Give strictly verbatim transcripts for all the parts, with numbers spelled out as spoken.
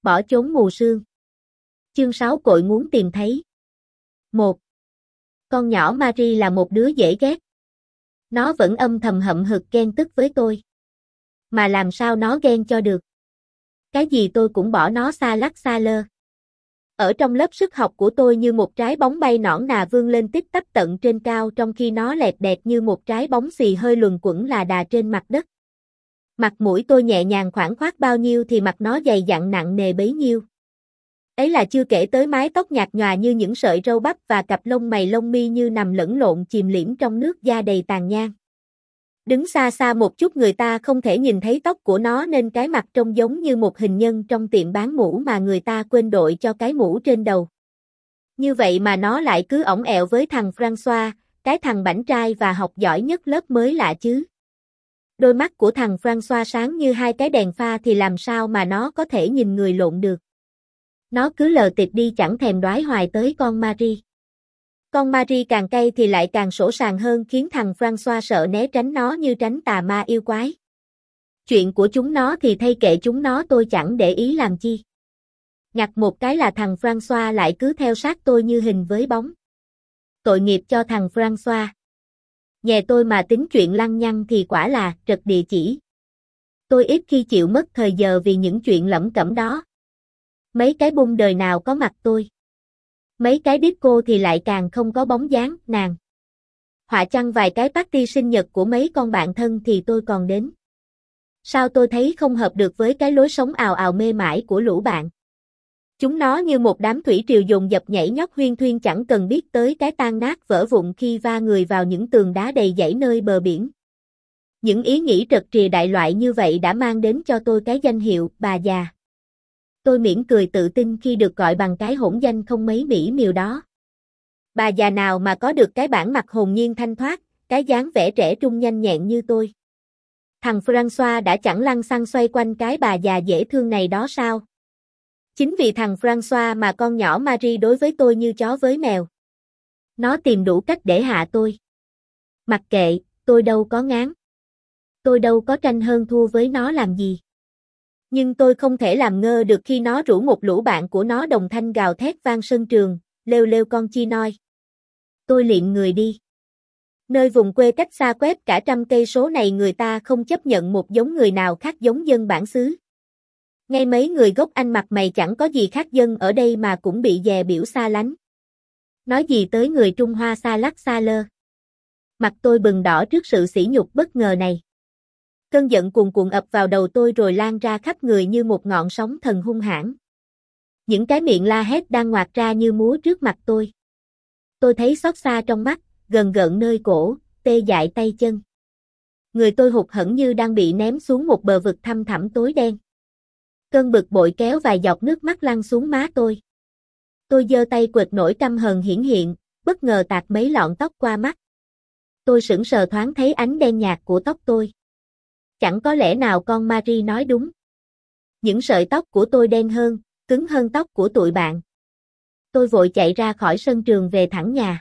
Bỏ chốn mù sương. Chương sáu Cội muốn tìm thấy. một. Con nhỏ Marie là một đứa dễ ghét. Nó vẫn âm thầm hậm hực ghen tức với tôi. Mà làm sao nó ghen cho được. Cái gì tôi cũng bỏ nó xa lắc xa lơ. Ở trong lớp sức học của tôi như một trái bóng bay nõn nà vươn lên tít tắp tận trên cao, trong khi nó lẹt đẹt như một trái bóng xì hơi luẩn quẩn là đà trên mặt đất. Mặt mũi tôi nhẹ nhàng khoản khoát bao nhiêu thì mặt nó dày dặn nặng nề bấy nhiêu. Ấy là chưa kể tới mái tóc nhạt nhòa như những sợi râu bắp và cặp lông mày lông mi như nằm lẫn lộn chìm liễm trong nước da đầy tàn nhang. Đứng xa xa một chút người ta không thể nhìn thấy tóc của nó nên cái mặt trông giống như một hình nhân trong tiệm bán mũ mà người ta quên đội cho cái mũ trên đầu. Như vậy mà nó lại cứ ỏng ẹo với thằng François, cái thằng bảnh trai và học giỏi nhất lớp mới lạ chứ. Đôi mắt của thằng François sáng như hai cái đèn pha thì làm sao mà nó có thể nhìn người lộn được. Nó cứ lờ tịt đi chẳng thèm đoái hoài tới con Marie. Con Marie càng cay thì lại càng sỗ sàng hơn, khiến thằng François sợ né tránh nó như tránh tà ma yêu quái. Chuyện của chúng nó thì thay kệ chúng nó, tôi chẳng để ý làm chi. Ngặt một cái là thằng François lại cứ theo sát tôi như hình với bóng. Tội nghiệp cho thằng François. Nhè tôi mà tính chuyện lăng nhăng thì quả là trật địa chỉ. Tôi ít khi chịu mất thời giờ vì những chuyện lẩm cẩm đó. Mấy cái bung đời nào có mặt tôi. Mấy cái disco thì lại càng không có bóng dáng nàng. Họa chăng vài cái party sinh nhật của mấy con bạn thân thì tôi còn đến. Sao tôi thấy không hợp được với cái lối sống ào ào mê mải của lũ bạn. Chúng nó như một đám thủy triều dồn dập nhảy nhót huyên thuyên chẳng cần biết tới cái tan nát vỡ vụn khi va người vào những tường đá đầy dãy nơi bờ biển. Những ý nghĩ trật trìa đại loại như vậy đã mang đến cho tôi cái danh hiệu bà già. Tôi mỉm cười tự tin khi được gọi bằng cái hỗn danh không mấy mỹ miều đó. Bà già nào mà có được cái bản mặt hồn nhiên thanh thoát, cái dáng vẻ trẻ trung nhanh nhẹn như tôi. Thằng François đã chẳng lăng xăng xoay quanh cái bà già dễ thương này đó sao? Chính vì thằng François mà con nhỏ Marie đối với tôi như chó với mèo. Nó tìm đủ cách để hạ tôi. Mặc kệ, tôi đâu có ngán. Tôi đâu có tranh hơn thua với nó làm gì. Nhưng tôi không thể làm ngơ được khi nó rủ một lũ bạn của nó đồng thanh gào thét vang sân trường, lêu lêu con chi noi. Tôi liệm người đi. Nơi vùng quê cách xa quét cả trăm cây số này người ta không chấp nhận một giống người nào khác giống dân bản xứ. Ngay mấy người gốc Anh mặt mày chẳng có gì khác dân ở đây mà cũng bị dè biểu xa lánh. Nói gì tới người Trung Hoa xa lắc xa lơ. Mặt tôi bừng đỏ trước sự sỉ nhục bất ngờ này. Cơn giận cuồn cuộn ập vào đầu tôi rồi lan ra khắp người như một ngọn sóng thần hung hãn. Những cái miệng la hét đang ngoạc ra như múa trước mặt tôi. Tôi thấy xót xa trong mắt, gần gợn nơi cổ, tê dại tay chân. Người tôi hụt hẫng như đang bị ném xuống một bờ vực thăm thẳm tối đen. Cơn bực bội kéo vài giọt nước mắt lăn xuống má tôi. Tôi giơ tay quệt nỗi căm hờn hiển hiện, bất ngờ tạt mấy lọn tóc qua mắt. Tôi sững sờ thoáng thấy ánh đen nhạt của tóc tôi. Chẳng có lẽ nào con Marie nói đúng. Những sợi tóc của tôi đen hơn, cứng hơn tóc của tụi bạn. Tôi vội chạy ra khỏi sân trường về thẳng nhà.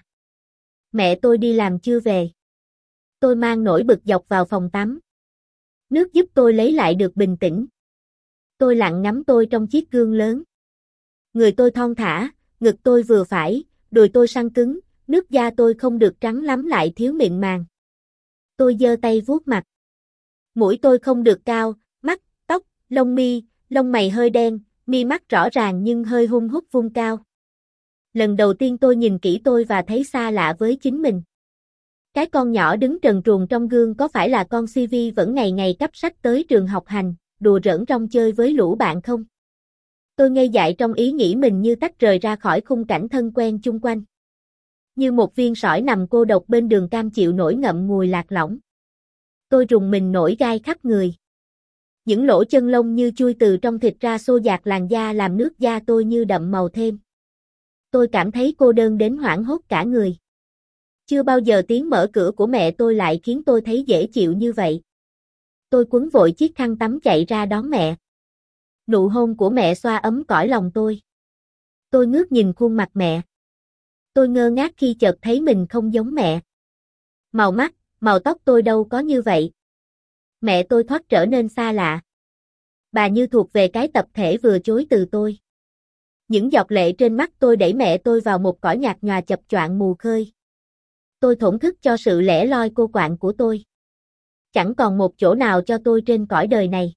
Mẹ tôi đi làm chưa về. Tôi mang nỗi bực dọc vào phòng tắm. Nước giúp tôi lấy lại được bình tĩnh. Tôi lặng ngắm tôi trong chiếc gương lớn. Người tôi thon thả, ngực tôi vừa phải, đùi tôi săn cứng, nước da tôi không được trắng lắm lại thiếu mịn màng. Tôi giơ tay vuốt mặt. Mũi tôi không được cao, mắt, tóc, lông mi, lông mày hơi đen, mi mắt rõ ràng nhưng hơi hun hút vung cao. Lần đầu tiên tôi nhìn kỹ tôi và thấy xa lạ với chính mình. Cái con nhỏ đứng trần truồng trong gương có phải là con xê vê vẫn ngày ngày cắp sách tới trường học hành, đùa giỡn rong chơi với lũ bạn không? Tôi ngây dại trong ý nghĩ mình như tách rời ra khỏi khung cảnh thân quen chung quanh. Như một viên sỏi nằm cô độc bên đường cam chịu nổi ngậm ngùi lạc lõng. Tôi rùng mình nổi gai khắp người. Những lỗ chân lông như chui từ trong thịt ra xô dạt làn da làm nước da tôi như đậm màu thêm. Tôi cảm thấy cô đơn đến hoảng hốt cả người. Chưa bao giờ tiếng mở cửa của mẹ tôi lại khiến tôi thấy dễ chịu như vậy. Tôi quấn vội chiếc khăn tắm chạy ra đón mẹ. Nụ hôn của mẹ xoa ấm cõi lòng tôi. Tôi ngước nhìn khuôn mặt mẹ. Tôi ngơ ngác khi chợt thấy mình không giống mẹ. Màu mắt, màu tóc tôi đâu có như vậy. Mẹ tôi thoát trở nên xa lạ. Bà như thuộc về cái tập thể vừa chối từ tôi. Những giọt lệ trên mắt tôi đẩy mẹ tôi vào một cõi nhạt nhòa chập choạng mù khơi. Tôi thổn thức cho sự lẻ loi cô quạnh của tôi. Chẳng còn một chỗ nào cho tôi trên cõi đời này.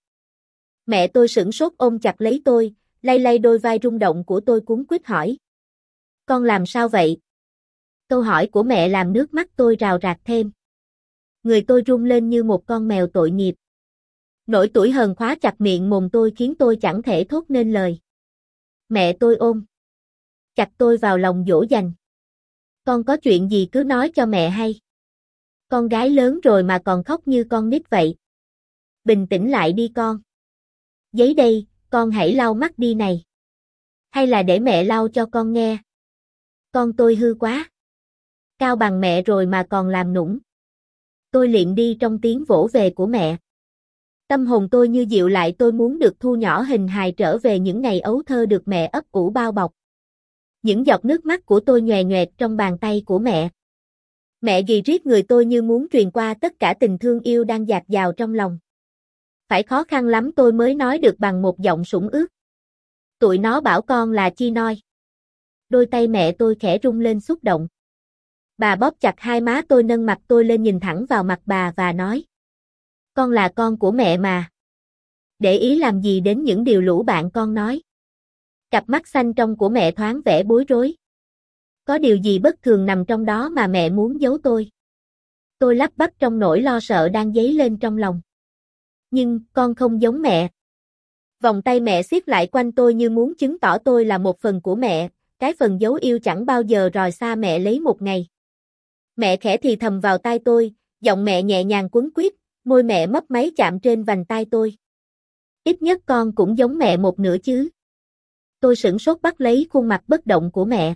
Mẹ tôi sửng sốt ôm chặt lấy tôi, lay lay đôi vai rung động của tôi cuống quýt hỏi. Con làm sao vậy? Câu hỏi của mẹ làm nước mắt tôi rào rạc thêm. Người tôi run lên như một con mèo tội nghiệp. Nỗi tủi hờn khóa chặt miệng mồm tôi khiến tôi chẳng thể thốt nên lời. Mẹ tôi ôm chặt tôi vào lòng dỗ dành. Con có chuyện gì cứ nói cho mẹ hay. Con gái lớn rồi mà còn khóc như con nít vậy. Bình tĩnh lại đi con. Giấy đây, con hãy lau mắt đi này. Hay là để mẹ lau cho con nghe. Con tôi hư quá. Cao bằng mẹ rồi mà còn làm nũng. Tôi liệm đi trong tiếng vỗ về của mẹ. Tâm hồn tôi như dịu lại, tôi muốn được thu nhỏ hình hài trở về những ngày ấu thơ được mẹ ấp ủ bao bọc. Những giọt nước mắt của tôi nhòe nhoẹt trong bàn tay của mẹ. Mẹ ghì riết người tôi như muốn truyền qua tất cả tình thương yêu đang dạt dào trong lòng. Phải khó khăn lắm tôi mới nói được bằng một giọng sũng ướt. Tụi nó bảo con là chi noi. Đôi tay mẹ tôi khẽ rung lên xúc động. Bà bóp chặt hai má tôi, nâng mặt tôi lên nhìn thẳng vào mặt bà và nói. Con là con của mẹ mà. Để ý làm gì đến những điều lũ bạn con nói. Cặp mắt xanh trong của mẹ thoáng vẻ bối rối. Có điều gì bất thường nằm trong đó mà mẹ muốn giấu tôi. Tôi lắp bắp trong nỗi lo sợ đang dấy lên trong lòng. Nhưng con không giống mẹ. Vòng tay mẹ siết lại quanh tôi như muốn chứng tỏ tôi là một phần của mẹ, cái phần dấu yêu chẳng bao giờ rời xa mẹ lấy một ngày. Mẹ khẽ thì thầm vào tai tôi, giọng mẹ nhẹ nhàng quấn quýt, môi mẹ mấp máy chạm trên vành tai tôi. Ít nhất con cũng giống mẹ một nửa chứ. Tôi sửng sốt bắt lấy khuôn mặt bất động của mẹ.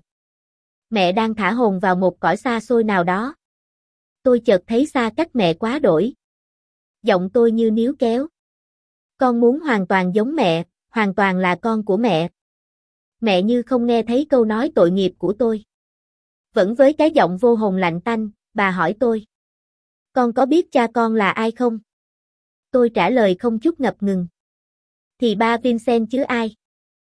Mẹ đang thả hồn vào một cõi xa xôi nào đó. Tôi chợt thấy xa cách mẹ quá đổi. Giọng tôi như níu kéo. Con muốn hoàn toàn giống mẹ, hoàn toàn là con của mẹ. Mẹ như không nghe thấy câu nói tội nghiệp của tôi. Vẫn với cái giọng vô hồn lạnh tanh, bà hỏi tôi. Con có biết cha con là ai không? Tôi trả lời không chút ngập ngừng. Thì ba Vincent chứ ai?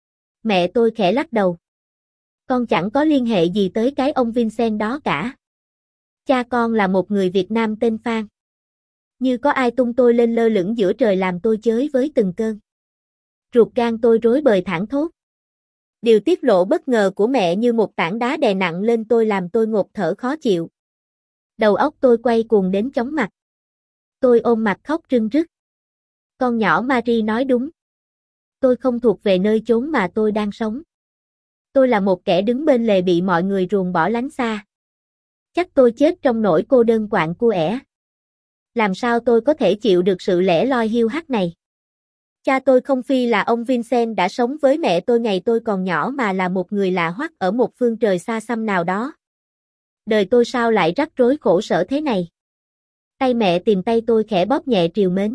Mẹ tôi khẽ lắc đầu. Con chẳng có liên hệ gì tới cái ông Vincent đó cả. Cha con là một người Việt Nam tên Phan. Như có ai tung tôi lên lơ lửng giữa trời làm tôi chới với từng cơn. Ruột gan tôi rối bời thảng thốt. Điều tiết lộ bất ngờ của mẹ như một tảng đá đè nặng lên tôi làm tôi ngột thở khó chịu. Đầu óc tôi quay cuồng đến chóng mặt. Tôi ôm mặt khóc rưng rức. Con nhỏ Marie nói đúng. Tôi không thuộc về nơi chốn mà tôi đang sống. Tôi là một kẻ đứng bên lề bị mọi người ruồng bỏ lánh xa. Chắc tôi chết trong nỗi cô đơn quạnh cua ẻ. Làm sao tôi có thể chịu được sự lẻ loi hiu hắt này? Cha tôi không phi là ông Vincent đã sống với mẹ tôi ngày tôi còn nhỏ mà là một người lạ hoắc ở một phương trời xa xăm nào đó. Đời tôi sao lại rắc rối khổ sở thế này? Tay mẹ tìm tay tôi khẽ bóp nhẹ trìu mến.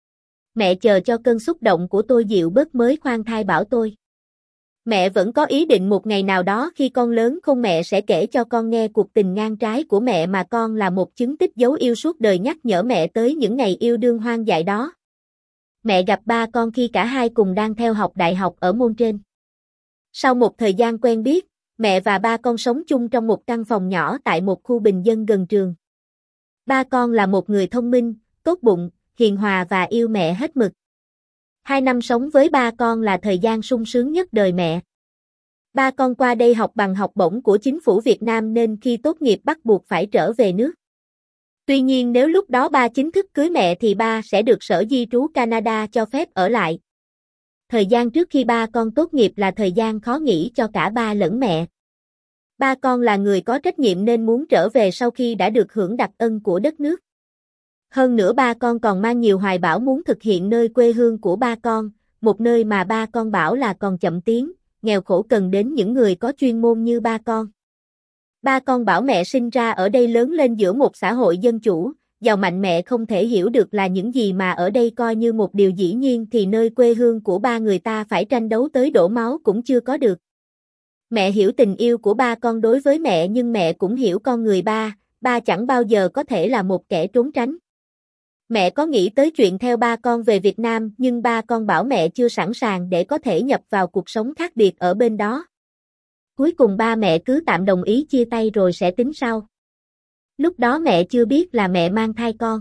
Mẹ chờ cho cơn xúc động của tôi dịu bớt mới khoan thai bảo tôi. Mẹ vẫn có ý định một ngày nào đó khi con lớn khôn mẹ sẽ kể cho con nghe cuộc tình ngang trái của mẹ mà con là một chứng tích dấu yêu suốt đời, nhắc nhở mẹ tới những ngày yêu đương hoang dại đó. Mẹ gặp ba con khi cả hai cùng đang theo học đại học ở môn trên. Sau một thời gian quen biết, mẹ và ba con sống chung trong một căn phòng nhỏ tại một khu bình dân gần trường. Ba con là một người thông minh, tốt bụng, hiền hòa và yêu mẹ hết mực. Hai năm sống với ba con là thời gian sung sướng nhất đời mẹ. Ba con qua đây học bằng học bổng của chính phủ Việt Nam nên khi tốt nghiệp bắt buộc phải trở về nước. Tuy nhiên nếu lúc đó ba chính thức cưới mẹ thì ba sẽ được Sở Di trú Canada cho phép ở lại. Thời gian trước khi ba con tốt nghiệp là thời gian khó nghĩ cho cả ba lẫn mẹ. Ba con là người có trách nhiệm nên muốn trở về sau khi đã được hưởng đặc ân của đất nước. Hơn nữa ba con còn mang nhiều hoài bão muốn thực hiện nơi quê hương của ba con, một nơi mà ba con bảo là còn chậm tiến, nghèo khổ cần đến những người có chuyên môn như ba con. Ba con bảo mẹ sinh ra ở đây lớn lên giữa một xã hội dân chủ, giàu mạnh, mẹ không thể hiểu được là những gì mà ở đây coi như một điều dĩ nhiên thì nơi quê hương của ba người ta phải tranh đấu tới đổ máu cũng chưa có được. Mẹ hiểu tình yêu của ba con đối với mẹ nhưng mẹ cũng hiểu con người ba, ba chẳng bao giờ có thể là một kẻ trốn tránh. Mẹ có nghĩ tới chuyện theo ba con về Việt Nam nhưng ba con bảo mẹ chưa sẵn sàng để có thể nhập vào cuộc sống khác biệt ở bên đó. Cuối cùng ba mẹ cứ tạm đồng ý chia tay rồi sẽ tính sau. Lúc đó mẹ chưa biết là mẹ mang thai con.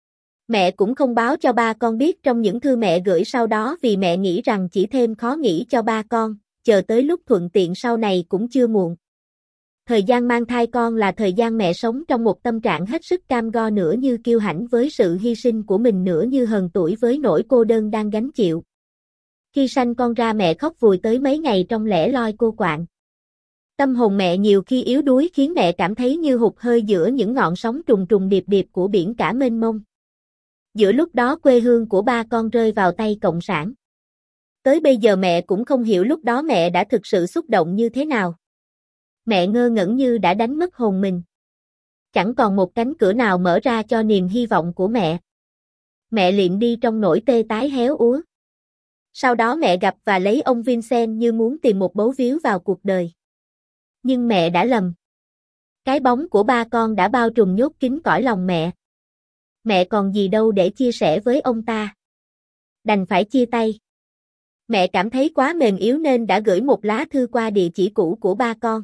Mẹ cũng không báo cho ba con biết trong những thư mẹ gửi sau đó vì mẹ nghĩ rằng chỉ thêm khó nghĩ cho ba con, chờ tới lúc thuận tiện sau này cũng chưa muộn. Thời gian mang thai con là thời gian mẹ sống trong một tâm trạng hết sức cam go, nửa như kiêu hãnh với sự hy sinh của mình, nửa như hờn tủi với nỗi cô đơn đang gánh chịu. Khi sanh con ra mẹ khóc vùi tới mấy ngày trong lẻ loi cô quạnh. Tâm hồn mẹ nhiều khi yếu đuối khiến mẹ cảm thấy như hụt hơi giữa những ngọn sóng trùng trùng điệp điệp của biển cả mênh mông. Giữa lúc đó quê hương của ba con rơi vào tay Cộng sản. Tới bây giờ mẹ cũng không hiểu lúc đó mẹ đã thực sự xúc động như thế nào. Mẹ ngơ ngẩn như đã đánh mất hồn mình. Chẳng còn một cánh cửa nào mở ra cho niềm hy vọng của mẹ. Mẹ liệm đi trong nỗi tê tái héo úa. Sau đó mẹ gặp và lấy ông Vincent như muốn tìm một bấu víu vào cuộc đời. Nhưng mẹ đã lầm. Cái bóng của ba con đã bao trùm nhốt kín cõi lòng mẹ. Mẹ còn gì đâu để chia sẻ với ông ta. Đành phải chia tay. Mẹ cảm thấy quá mềm yếu nên đã gửi một lá thư qua địa chỉ cũ của ba con.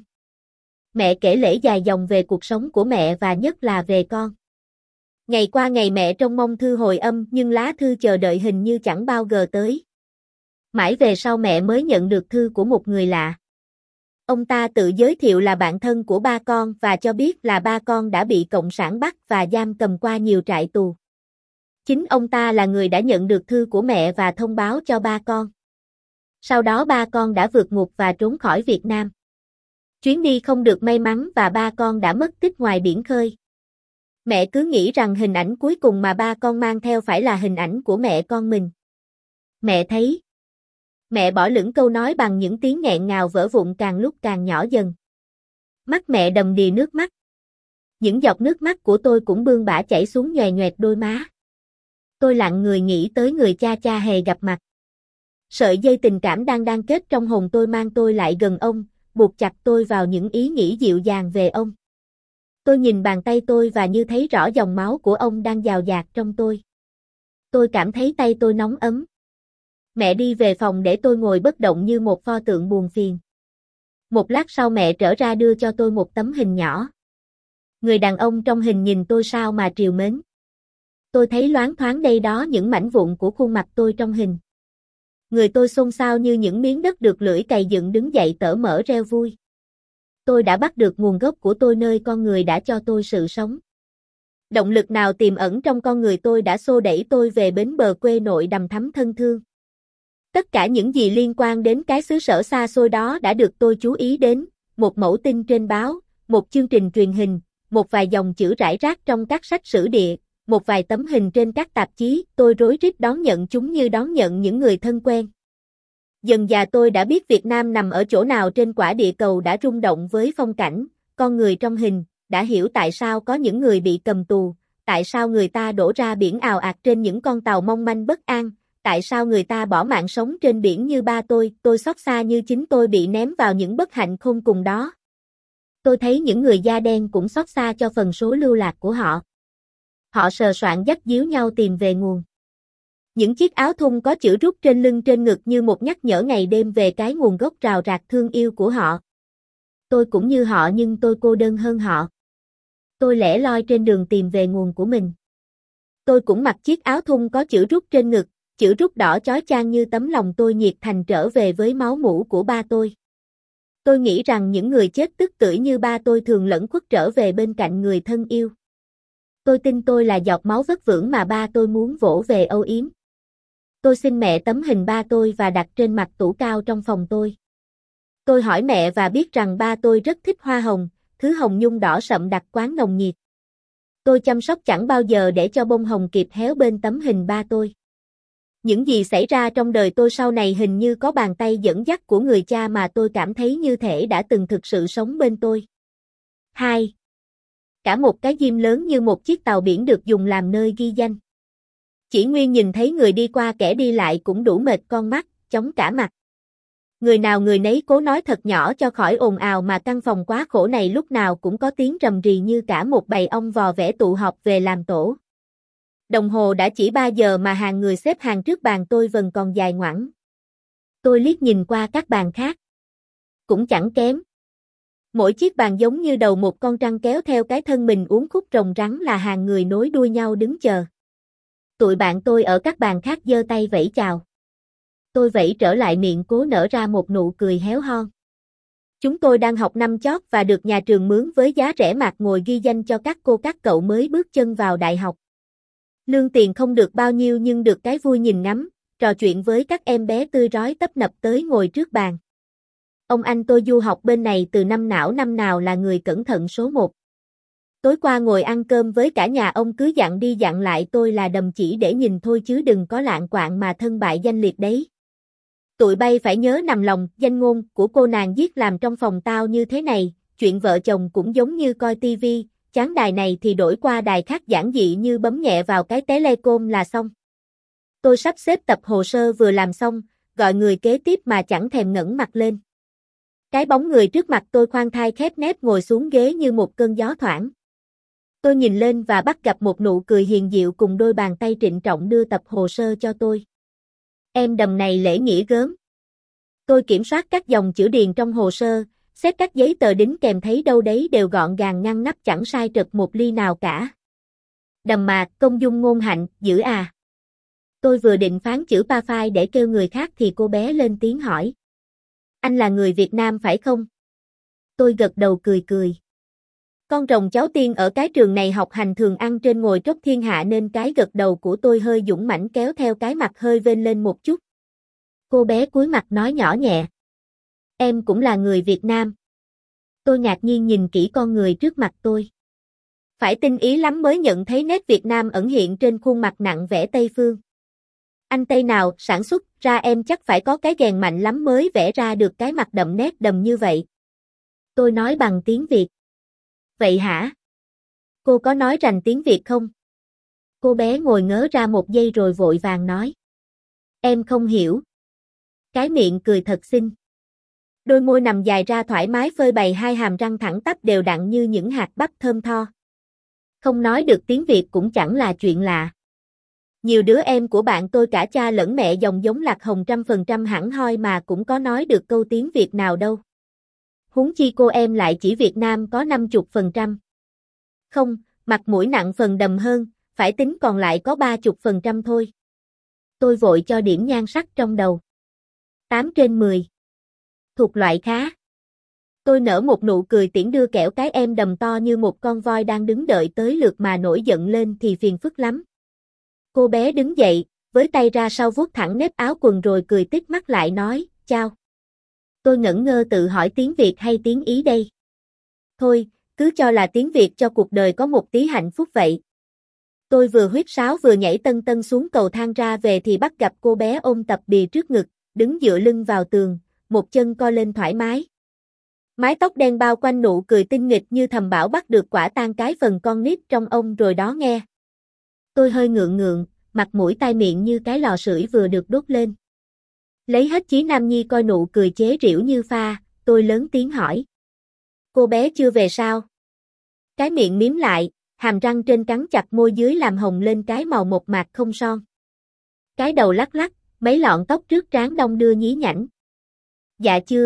Mẹ kể lể dài dòng về cuộc sống của mẹ và nhất là về con. Ngày qua ngày mẹ trông mong thư hồi âm nhưng lá thư chờ đợi hình như chẳng bao giờ tới. Mãi về sau mẹ mới nhận được thư của một người lạ. Ông ta tự giới thiệu là bạn thân của ba con và cho biết là ba con đã bị Cộng sản bắt và giam cầm qua nhiều trại tù. Chính ông ta là người đã nhận được thư của mẹ và thông báo cho ba con. Sau đó ba con đã vượt ngục và trốn khỏi Việt Nam. Chuyến đi không được may mắn và ba con đã mất tích ngoài biển khơi. Mẹ cứ nghĩ rằng hình ảnh cuối cùng mà ba con mang theo phải là hình ảnh của mẹ con mình. Mẹ thấy. Mẹ bỏ lửng câu nói bằng những tiếng nghẹn ngào vỡ vụn càng lúc càng nhỏ dần. Mắt mẹ đầm đìa nước mắt. Những giọt nước mắt của tôi cũng bươn bã chảy xuống nhoè nhoẹt đôi má. Tôi lặng người nghĩ tới người cha cha hề gặp mặt. Sợi dây tình cảm đang đang kết trong hồn tôi mang tôi lại gần ông, buộc chặt tôi vào những ý nghĩ dịu dàng về ông. Tôi nhìn bàn tay tôi và như thấy rõ dòng máu của ông đang dào dạt trong tôi. Tôi cảm thấy tay tôi nóng ấm. Mẹ đi về phòng để tôi ngồi bất động như một pho tượng buồn phiền. Một lát sau mẹ trở ra đưa cho tôi một tấm hình nhỏ. Người đàn ông trong hình nhìn tôi sao mà trìu mến. Tôi thấy loáng thoáng đây đó những mảnh vụn của khuôn mặt tôi trong hình. Người tôi xôn xao như những miếng đất được lưỡi cày dựng đứng dậy tở mở reo vui. Tôi đã bắt được nguồn gốc của tôi nơi con người đã cho tôi sự sống. Động lực nào tiềm ẩn trong con người tôi đã xô đẩy tôi về bến bờ quê nội đầm thắm thân thương. Tất cả những gì liên quan đến cái xứ sở xa xôi đó đã được tôi chú ý đến, một mẫu tin trên báo, một chương trình truyền hình, một vài dòng chữ rải rác trong các sách sử địa, một vài tấm hình trên các tạp chí, tôi rối rít đón nhận chúng như đón nhận những người thân quen. Dần dà tôi đã biết Việt Nam nằm ở chỗ nào trên quả địa cầu, đã rung động với phong cảnh, con người trong hình, đã hiểu tại sao có những người bị cầm tù, tại sao người ta đổ ra biển ào ạt trên những con tàu mong manh bất an, tại sao người ta bỏ mạng sống trên biển như ba tôi, tôi xót xa như chính tôi bị ném vào những bất hạnh khôn cùng đó. Tôi thấy những người da đen cũng xót xa cho phần số lưu lạc của họ. Họ sờ soạn dắt díu nhau tìm về nguồn. Những chiếc áo thun có chữ rút trên lưng trên ngực như một nhắc nhở ngày đêm về cái nguồn gốc rào rạc thương yêu của họ. Tôi cũng như họ nhưng tôi cô đơn hơn họ. Tôi lẻ loi trên đường tìm về nguồn của mình. Tôi cũng mặc chiếc áo thun có chữ rút trên ngực, chữ rút đỏ chói chang như tấm lòng tôi nhiệt thành trở về với máu mủ của ba tôi. Tôi nghĩ rằng những người chết tức tưởi như ba tôi thường lẩn khuất trở về bên cạnh người thân yêu. Tôi tin tôi là giọt máu vất vưởng mà ba tôi muốn vỗ về âu yếm. Tôi xin mẹ tấm hình ba tôi và đặt trên mặt tủ cao trong phòng tôi. Tôi hỏi mẹ và biết rằng ba tôi rất thích hoa hồng, thứ hồng nhung đỏ sậm đặc quán nồng nhiệt. Tôi chăm sóc chẳng bao giờ để cho bông hồng kịp héo bên tấm hình ba tôi. Những gì xảy ra trong đời tôi sau này hình như có bàn tay dẫn dắt của người cha mà tôi cảm thấy như thể đã từng thực sự sống bên tôi. hai. Cả một cái diêm lớn như một chiếc tàu biển được dùng làm nơi ghi danh. Chỉ nguyên nhìn thấy người đi qua kẻ đi lại cũng đủ mệt con mắt, chóng cả mặt. Người nào người nấy cố nói thật nhỏ cho khỏi ồn ào mà căn phòng quá khổ này lúc nào cũng có tiếng rầm rì như cả một bầy ong vò vẽ tụ họp về làm tổ. Đồng hồ đã chỉ ba giờ mà hàng người xếp hàng trước bàn tôi vẫn còn dài ngoẵng. Tôi liếc nhìn qua các bàn khác. Cũng chẳng kém. Mỗi chiếc bàn giống như đầu một con trăng kéo theo cái thân mình uốn khúc rồng rắn là hàng người nối đuôi nhau đứng chờ. Tụi bạn tôi ở các bàn khác giơ tay vẫy chào. Tôi vẫy trở lại miệng cố nở ra một nụ cười héo hon. Chúng tôi đang học năm chót và được nhà trường mướn với giá rẻ mạt ngồi ghi danh cho các cô các cậu mới bước chân vào đại học. Lương tiền không được bao nhiêu nhưng được cái vui nhìn ngắm, trò chuyện với các em bé tươi rói tấp nập tới ngồi trước bàn. Ông anh tôi du học bên này từ năm nào năm nào là người cẩn thận số một. Tối qua ngồi ăn cơm với cả nhà ông cứ dặn đi dặn lại tôi là đầm chỉ để nhìn thôi chứ đừng có lạng quạng mà thân bại danh liệt đấy. Tụi bay phải nhớ nằm lòng, danh ngôn của cô nàng viết làm trong phòng tao như thế này, chuyện vợ chồng cũng giống như coi tivi, chán đài này thì đổi qua đài khác giản dị như bấm nhẹ vào cái telecom là xong. Tôi sắp xếp tập hồ sơ vừa làm xong, gọi người kế tiếp mà chẳng thèm ngẩng mặt lên. Cái bóng người trước mặt tôi khoan thai khép nép ngồi xuống ghế như một cơn gió thoảng. Tôi nhìn lên và bắt gặp một nụ cười hiền diệu cùng đôi bàn tay trịnh trọng đưa tập hồ sơ cho tôi. Em đầm này lễ nghĩa gớm. Tôi kiểm soát các dòng chữ điền trong hồ sơ, xét các giấy tờ đính kèm thấy đâu đấy đều gọn gàng ngăn nắp chẳng sai trật một ly nào cả. Đầm mà, công dung ngôn hạnh, dữ à. Tôi vừa định phán chữ pa phai để kêu người khác thì cô bé lên tiếng hỏi. Anh là người Việt Nam phải không? Tôi gật đầu cười cười. Con rồng cháu tiên ở cái trường này học hành thường ăn trên ngồi trốc thiên hạ nên cái gật đầu của tôi hơi dũng mãnh kéo theo cái mặt hơi vênh lên một chút. Cô bé cúi mặt nói nhỏ nhẹ. Em cũng là người Việt Nam. Tôi ngạc nhiên nhìn kỹ con người trước mặt tôi. Phải tinh ý lắm mới nhận thấy nét Việt Nam ẩn hiện trên khuôn mặt nặng vẻ Tây phương. Anh Tây nào sản xuất ra em chắc phải có cái ghèn mạnh lắm mới vẽ ra được cái mặt đậm nét đầm như vậy. Tôi nói bằng tiếng Việt. Vậy hả? Cô có nói rành tiếng Việt không? Cô bé ngồi ngớ ra một giây rồi vội vàng nói. Em không hiểu. Cái miệng cười thật xinh. Đôi môi nằm dài ra thoải mái phơi bày hai hàm răng thẳng tắp đều đặn như những hạt bắp thơm tho. Không nói được tiếng Việt cũng chẳng là chuyện lạ. Nhiều đứa em của bạn tôi cả cha lẫn mẹ dòng giống Lạc Hồng trăm phần trăm hẳn hoi mà cũng có nói được câu tiếng Việt nào đâu. Huống chi cô em lại chỉ Việt Nam có năm mươi phần trăm. Không, mặt mũi nặng phần đầm hơn, phải tính còn lại có ba mươi phần trăm thôi. Tôi vội cho điểm nhan sắc trong đầu. tám trên mười. Thuộc loại khá. Tôi nở một nụ cười tiễn đưa kẻo cái em đầm to như một con voi đang đứng đợi tới lượt mà nổi giận lên thì phiền phức lắm. Cô bé đứng dậy, với tay ra sau vuốt thẳng nếp áo quần rồi cười tít mắt lại nói, chào. Tôi ngẩn ngơ tự hỏi tiếng Việt hay tiếng Ý đây. Thôi, cứ cho là tiếng Việt cho cuộc đời có một tí hạnh phúc vậy. Tôi vừa huýt sáo vừa nhảy tân tân xuống cầu thang ra về thì bắt gặp cô bé ôm tập bìa trước ngực, đứng dựa lưng vào tường, một chân co lên thoải mái. Mái tóc đen bao quanh nụ cười tinh nghịch như thầm bảo bắt được quả tang cái phần con nít trong ông rồi đó nghe. Tôi hơi ngượng ngượng, mặt mũi tai miệng như cái lò sưởi vừa được đốt lên. Lấy hết chí nam nhi coi nụ cười chế giễu như pha, tôi lớn tiếng hỏi. Cô bé chưa về sao? Cái miệng miếm lại, hàm răng trên cắn chặt môi dưới làm hồng lên cái màu mộc mạc không son. Cái đầu lắc lắc, mấy lọn tóc trước trán đong đưa nhí nhảnh. Dạ chưa.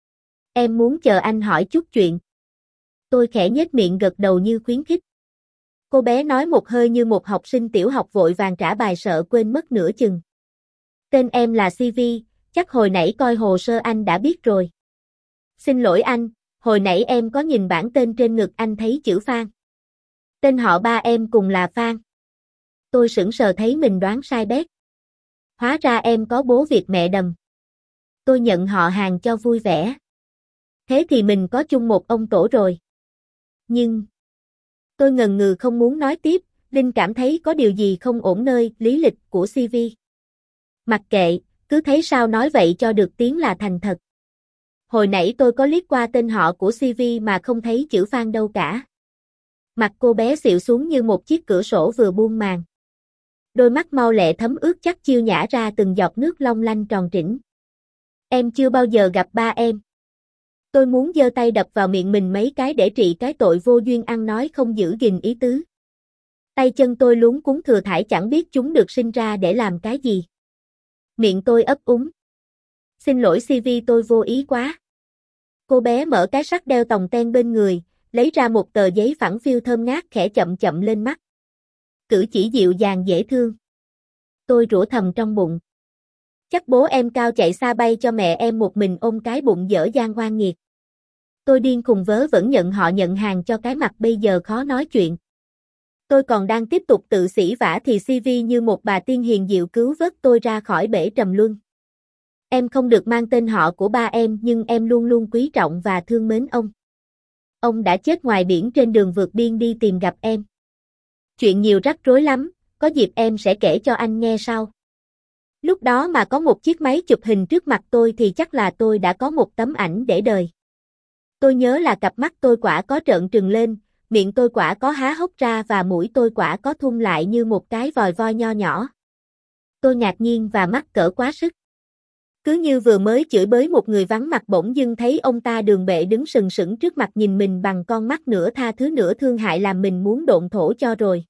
Em muốn chờ anh hỏi chút chuyện. Tôi khẽ nhếch miệng gật đầu như khuyến khích. Cô bé nói một hơi như một học sinh tiểu học vội vàng trả bài sợ quên mất nửa chừng. Tên em là xê vê, chắc hồi nãy coi hồ sơ anh đã biết rồi. Xin lỗi anh, hồi nãy em có nhìn bản tên trên ngực anh thấy chữ Phan. Tên họ ba em cùng là Phan. Tôi sững sờ thấy mình đoán sai bét. Hóa ra em có bố Việt mẹ Đầm. Tôi nhận họ hàng cho vui vẻ. Thế thì mình có chung một ông tổ rồi. Nhưng... Tôi ngần ngừ không muốn nói tiếp, Linh cảm thấy có điều gì không ổn nơi lý lịch của xê vê. Mặc kệ, cứ thấy sao nói vậy cho được tiếng là thành thật. Hồi nãy tôi có liếc qua tên họ của xê vê mà không thấy chữ Phan đâu cả. Mặt cô bé xịu xuống như một chiếc cửa sổ vừa buông màn. Đôi mắt mau lẹ thấm ướt chắc chiêu nhả ra từng giọt nước long lanh tròn trĩnh. Em chưa bao giờ gặp ba em. Tôi muốn giơ tay đập vào miệng mình mấy cái để trị cái tội vô duyên ăn nói không giữ gìn ý tứ. Tay chân tôi luống cuống thừa thãi chẳng biết chúng được sinh ra để làm cái gì. Miệng tôi ấp úng. Xin lỗi xê vê, tôi vô ý quá. Cô bé mở cái sắt đeo tòng ten bên người, lấy ra một tờ giấy phẳng phiu thơm ngát khẽ chậm chậm lên mắt. Cử chỉ dịu dàng dễ thương. Tôi rủa thầm trong bụng. Chắc bố em cao chạy xa bay cho mẹ em một mình ôm cái bụng dở dang oan nghiệt. Tôi điên khùng vớ vẫn nhận họ nhận hàng cho cái mặt bây giờ khó nói chuyện. Tôi còn đang tiếp tục tự sỉ vả thì xê vê như một bà tiên hiền dịu cứu vớt tôi ra khỏi bể trầm luân. Em không được mang tên họ của ba em nhưng em luôn luôn quý trọng và thương mến ông. Ông đã chết ngoài biển trên đường vượt biên đi tìm gặp em. Chuyện nhiều rắc rối lắm, có dịp em sẽ kể cho anh nghe sau. Lúc đó mà có một chiếc máy chụp hình trước mặt tôi thì chắc là tôi đã có một tấm ảnh để đời. Tôi nhớ là cặp mắt tôi quả có trợn trừng lên, miệng tôi quả có há hốc ra và mũi tôi quả có thun lại như một cái vòi voi nho nhỏ. Tôi ngạc nhiên và mắc cỡ quá sức. Cứ như vừa mới chửi bới một người vắng mặt bỗng dưng thấy ông ta đường bệ đứng sừng sững trước mặt nhìn mình bằng con mắt nửa tha thứ nửa thương hại làm mình muốn độn thổ cho rồi.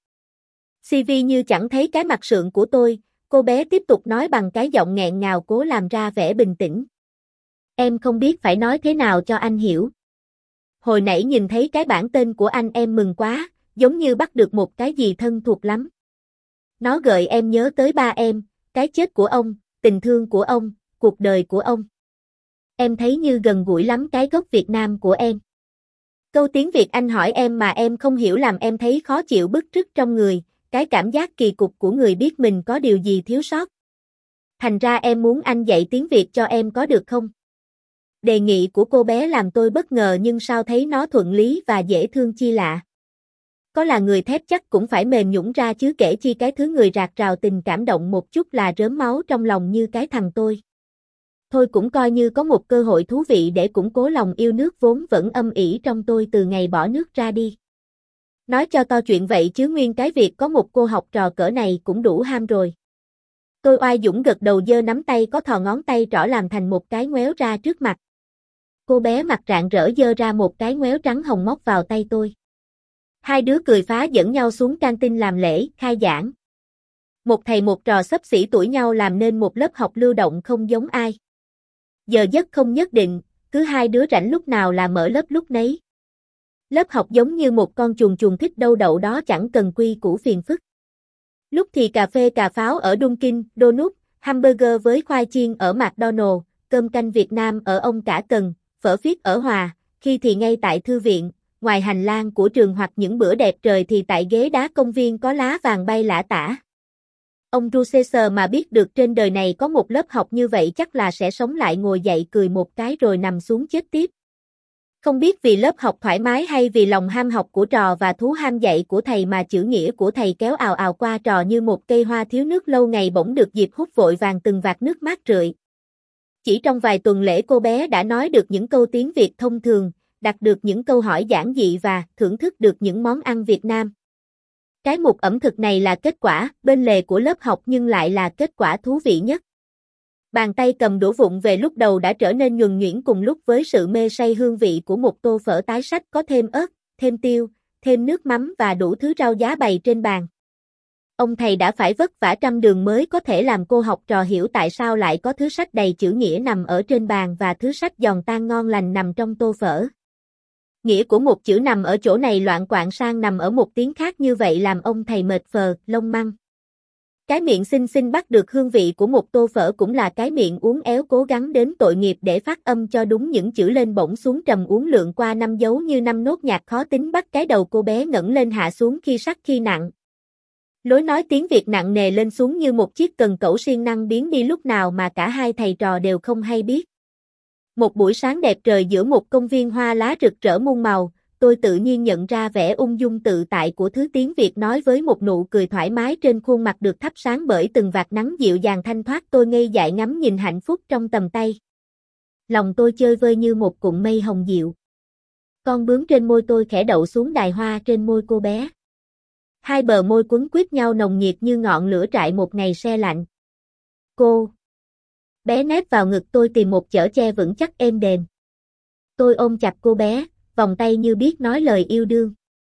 xê vê như chẳng thấy cái mặt sượng của tôi, cô bé tiếp tục nói bằng cái giọng nghẹn ngào cố làm ra vẻ bình tĩnh. Em không biết phải nói thế nào cho anh hiểu. Hồi nãy nhìn thấy cái bảng tên của anh em mừng quá, giống như bắt được một cái gì thân thuộc lắm. Nó gợi em nhớ tới ba em, cái chết của ông, tình thương của ông, cuộc đời của ông. Em thấy như gần gũi lắm cái gốc Việt Nam của em. Câu tiếng Việt anh hỏi em mà em không hiểu làm em thấy khó chịu bứt rứt trong người, cái cảm giác kỳ cục của người biết mình có điều gì thiếu sót. Thành ra em muốn anh dạy tiếng Việt cho em có được không? Đề nghị của cô bé làm tôi bất ngờ nhưng sao thấy nó thuận lý và dễ thương chi lạ. Có là người thép chắc cũng phải mềm nhũn ra chứ kể chi cái thứ người rạc rào tình cảm động một chút là rớm máu trong lòng như cái thằng tôi. Thôi cũng coi như có một cơ hội thú vị để củng cố lòng yêu nước vốn vẫn âm ỉ trong tôi từ ngày bỏ nước ra đi. Nói cho to chuyện vậy chứ nguyên cái việc có một cô học trò cỡ này cũng đủ ham rồi. Tôi oai dũng gật đầu giơ nắm tay có thò ngón tay trỏ làm thành một cái ngoéo ra trước mặt. Cô bé mặt rạng rỡ giơ ra một cái ngoéo trắng hồng móc vào tay tôi. Hai đứa cười phá dẫn nhau xuống căng tin làm lễ, khai giảng. Một thầy một trò xấp xỉ tuổi nhau làm nên một lớp học lưu động không giống ai. Giờ giấc không nhất định, cứ hai đứa rảnh lúc nào là mở lớp lúc nấy. Lớp học giống như một con chuồn chuồn thích đâu đậu đó chẳng cần quy củ phiền phức. Lúc thì cà phê cà pháo ở Dunkin, Donut, hamburger với khoai chiên ở McDonald, cơm canh Việt Nam ở Ông Cả Cần, phở phiết ở Hòa, khi thì ngay tại thư viện, ngoài hành lang của trường hoặc những bữa đẹp trời thì tại ghế đá công viên có lá vàng bay lả tả. Ông Russell mà biết được trên đời này có một lớp học như vậy chắc là sẽ sống lại ngồi dậy cười một cái rồi nằm xuống chết tiếp. Không biết vì lớp học thoải mái hay vì lòng ham học của trò và thú ham dạy của thầy mà chữ nghĩa của thầy kéo ào ào qua trò như một cây hoa thiếu nước lâu ngày bỗng được dịp hút vội vàng từng vạt nước mát rượi. Chỉ trong vài tuần lễ cô bé đã nói được những câu tiếng Việt thông thường, đặt được những câu hỏi giản dị và thưởng thức được những món ăn Việt Nam. Cái mục ẩm thực này là kết quả bên lề của lớp học nhưng lại là kết quả thú vị nhất. Bàn tay cầm đũa vụng về lúc đầu đã trở nên nhuần nhuyễn cùng lúc với sự mê say hương vị của một tô phở tái sách có thêm ớt, thêm tiêu, thêm nước mắm và đủ thứ rau giá bày trên bàn. Ông thầy đã phải vất vả trăm đường mới có thể làm cô học trò hiểu tại sao lại có thứ sách đầy chữ nghĩa nằm ở trên bàn và thứ sách giòn tan ngon lành nằm trong tô phở. Nghĩa của một chữ nằm ở chỗ này loạn quạng sang nằm ở một tiếng khác như vậy làm ông thầy mệt phờ, lông măng. Cái miệng xinh xinh bắt được hương vị của một tô phở cũng là cái miệng uốn éo cố gắng đến tội nghiệp để phát âm cho đúng những chữ lên bổng xuống trầm uốn lượn qua năm dấu như năm nốt nhạc khó tính bắt cái đầu cô bé ngẩng lên hạ xuống khi sắc khi nặng. Lối nói tiếng Việt nặng nề lên xuống như một chiếc cần cẩu siêng năng biến đi lúc nào mà cả hai thầy trò đều không hay biết. Một buổi sáng đẹp trời giữa một công viên hoa lá rực rỡ muôn màu, tôi tự nhiên nhận ra vẻ ung dung tự tại của thứ tiếng Việt nói với một nụ cười thoải mái trên khuôn mặt được thắp sáng bởi từng vạt nắng dịu dàng thanh thoát tôi ngây dại ngắm nhìn hạnh phúc trong tầm tay. Lòng tôi chơi vơi như một cụm mây hồng dịu. Con bướm trên môi tôi khẽ đậu xuống đài hoa trên môi cô bé. Hai bờ môi quấn quýt nhau nồng nhiệt như ngọn lửa trại một ngày se lạnh. Cô. Bé nép vào ngực tôi tìm một chở che vững chắc êm đềm. Tôi ôm chặt cô bé, vòng tay như biết nói lời yêu đương.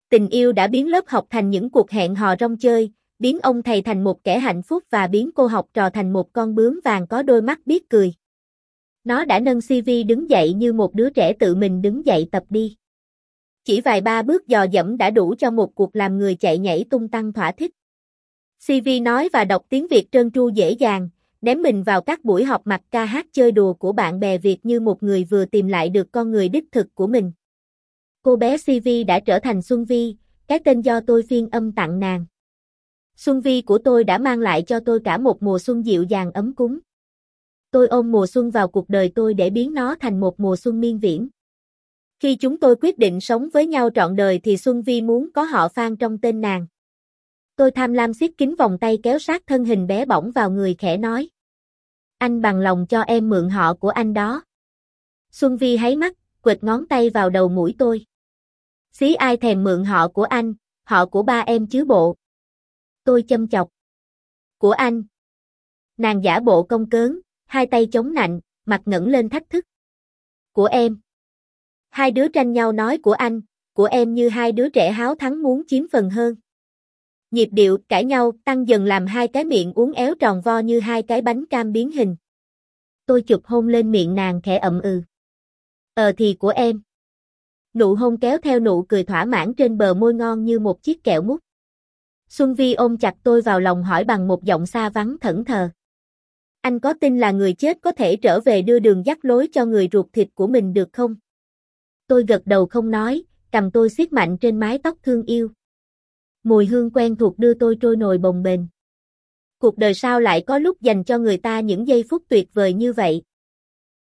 Tình yêu đã biến lớp học thành những cuộc hẹn hò rong chơi, biến ông thầy thành một kẻ hạnh phúc và biến cô học trò thành một con bướm vàng có đôi mắt biết cười. Nó đã nâng xê vê đứng dậy như một đứa trẻ tự mình đứng dậy tập đi. Chỉ vài ba bước dò dẫm đã đủ cho một cuộc làm người chạy nhảy tung tăng thỏa thích. xê vê nói và đọc tiếng Việt trơn tru dễ dàng, ném mình vào các buổi họp mặt ca hát chơi đùa của bạn bè Việt như một người vừa tìm lại được con người đích thực của mình. Cô bé xê vê đã trở thành Xuân Vi, cái tên do tôi phiên âm tặng nàng. Xuân Vi của tôi đã mang lại cho tôi cả một mùa xuân dịu dàng ấm cúng. Tôi ôm mùa xuân vào cuộc đời tôi để biến nó thành một mùa xuân miên viễn. Khi chúng tôi quyết định sống với nhau trọn đời thì Xuân Vi muốn có họ Phan trong tên nàng. Tôi tham lam siết kín vòng tay kéo sát thân hình bé bỏng vào người khẽ nói. Anh bằng lòng cho em mượn họ của anh đó. Xuân Vi háy mắt, quệt ngón tay vào đầu mũi tôi. Xí ai thèm mượn họ của anh, họ của ba em chứ bộ. Tôi châm chọc. Của anh. Nàng giả bộ cong cớn, hai tay chống nạnh, mặt ngẩng lên thách thức. Của em. Hai đứa tranh nhau nói của anh, của em như hai đứa trẻ háo thắng muốn chiếm phần hơn. Nhịp điệu cãi nhau tăng dần làm hai cái miệng uốn éo tròn vo như hai cái bánh cam biến hình. Tôi chụp hôn lên miệng nàng khẽ ậm ừ. Ờ thì của em. Nụ hôn kéo theo nụ cười thỏa mãn trên bờ môi ngon như một chiếc kẹo mút. Xuân Vi ôm chặt tôi vào lòng hỏi bằng một giọng xa vắng thẫn thờ. Anh có tin là người chết có thể trở về đưa đường dắt lối cho người ruột thịt của mình được không? Tôi gật đầu không nói, cầm tôi siết mạnh trên mái tóc thương yêu. Mùi hương quen thuộc đưa tôi trôi nổi bồng bềnh. Cuộc đời sao lại có lúc dành cho người ta những giây phút tuyệt vời như vậy?